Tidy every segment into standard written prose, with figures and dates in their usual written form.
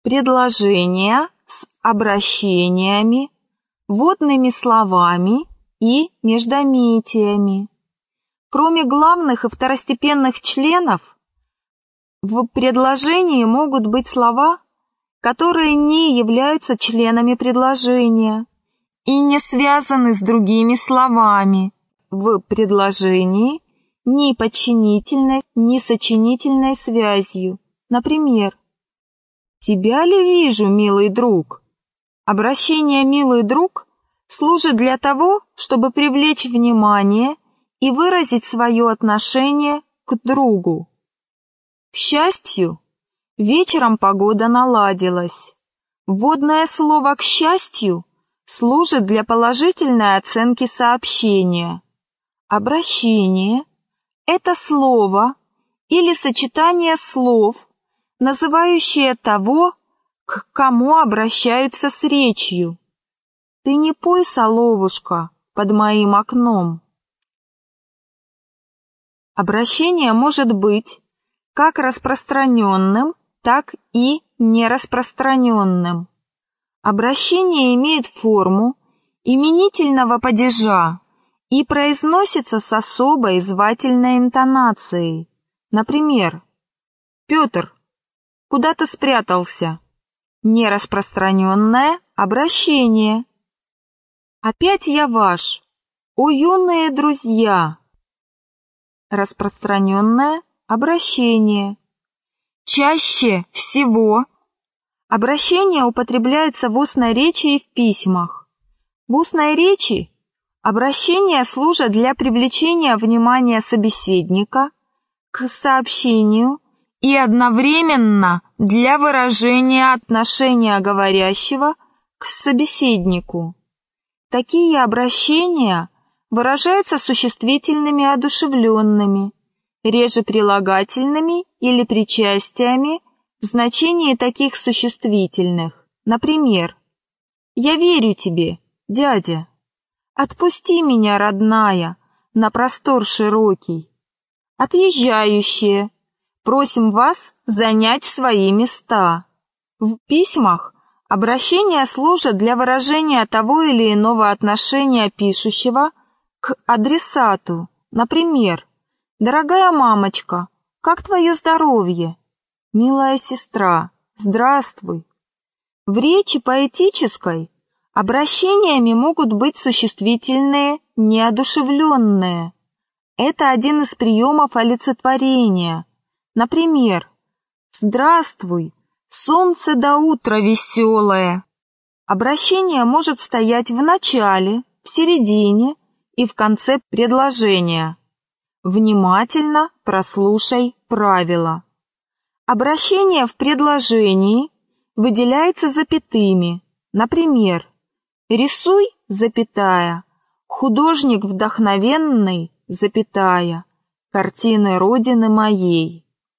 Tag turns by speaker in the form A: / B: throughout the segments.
A: предложения с обращениями, вводными словами и междометиями. Кроме главных и второстепенных членов, в предложении могут быть слова, которые не являются членами предложения и не связаны с другими словами в предложении ни подчинительной, ни сочинительной связью. Например, «Тебя ли вижу, милый друг?» Обращение «милый друг» служит для того, чтобы привлечь внимание и выразить свое отношение к другу. К счастью, вечером погода наладилась. Вводное слово «к счастью» служит для положительной оценки сообщения. Обращение – это слово или сочетание слов, называющее того, к кому обращаются с речью. «Ты не пой, соловушка, под моим окном». Обращение может быть как распространенным, так и нераспространенным. Обращение имеет форму именительного падежа и произносится с особой звательной интонацией. Например, «Петр, куда ты спрятался?» Нераспространенное обращение. «Опять я ваш, о юные друзья!» Распространенное обращение. Чаще всего обращение употребляется в устной речи и в письмах. В устной речи обращения служат для привлечения внимания собеседника к сообщению и одновременно для выражения отношения говорящего к собеседнику. Такие обращения выражаются существительными одушевленными, реже прилагательными или причастиями в значении таких существительных. Например, «Я верю тебе, дядя. Отпусти меня, родная, на простор широкий». Отъезжающие. Просим вас занять свои места. В письмах обращения служат для выражения того или иного отношения пишущего к адресату. Например, «Дорогая мамочка, как твое здоровье?» «Милая сестра, здравствуй». В речи поэтической обращениями могут быть существительные неодушевленные. Это один из приемов олицетворения. Например, «Здравствуй, солнце до утра веселое». Обращение может стоять в начале, в середине и в конце предложения. Внимательно прослушай правила. Обращение в предложении выделяется запятыми. Например, «Рисуй, запятая, художник вдохновенный, запятая, картины Родины моей».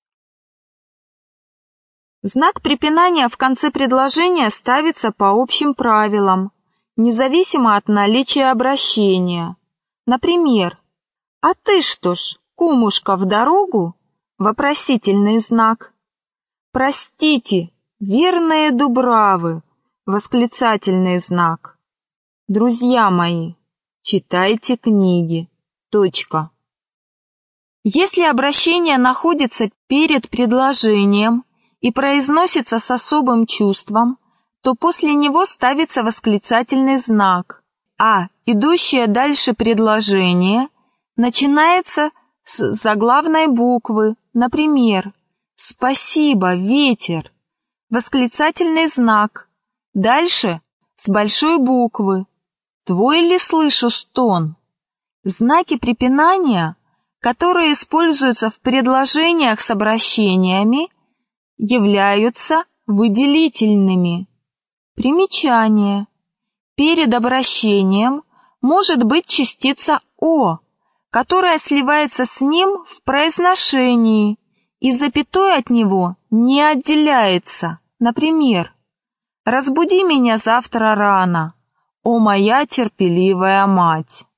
A: Знак препинания в конце предложения ставится по общим правилам, независимо от наличия обращения. Например, «А ты что ж, кумушка, в дорогу?» Вопросительный знак. «Простите, верные дубравы!» Восклицательный знак. «Друзья мои, читайте книги. Точка». Если обращение находится перед предложением и произносится с особым чувством, то после него ставится восклицательный знак, а идущее дальше предложение начинается с заглавной буквы, например, «Спасибо, ветер», восклицательный знак, дальше с большой буквы, «Твой ли слышу стон?». Знаки препинания, которые используются в предложениях с обращениями, являются выделительными. Примечание. Перед обращением может быть частица «о», которая сливается с ним в произношении и запятой от него не отделяется. Например, «Разбуди меня завтра рано, о моя терпеливая мать».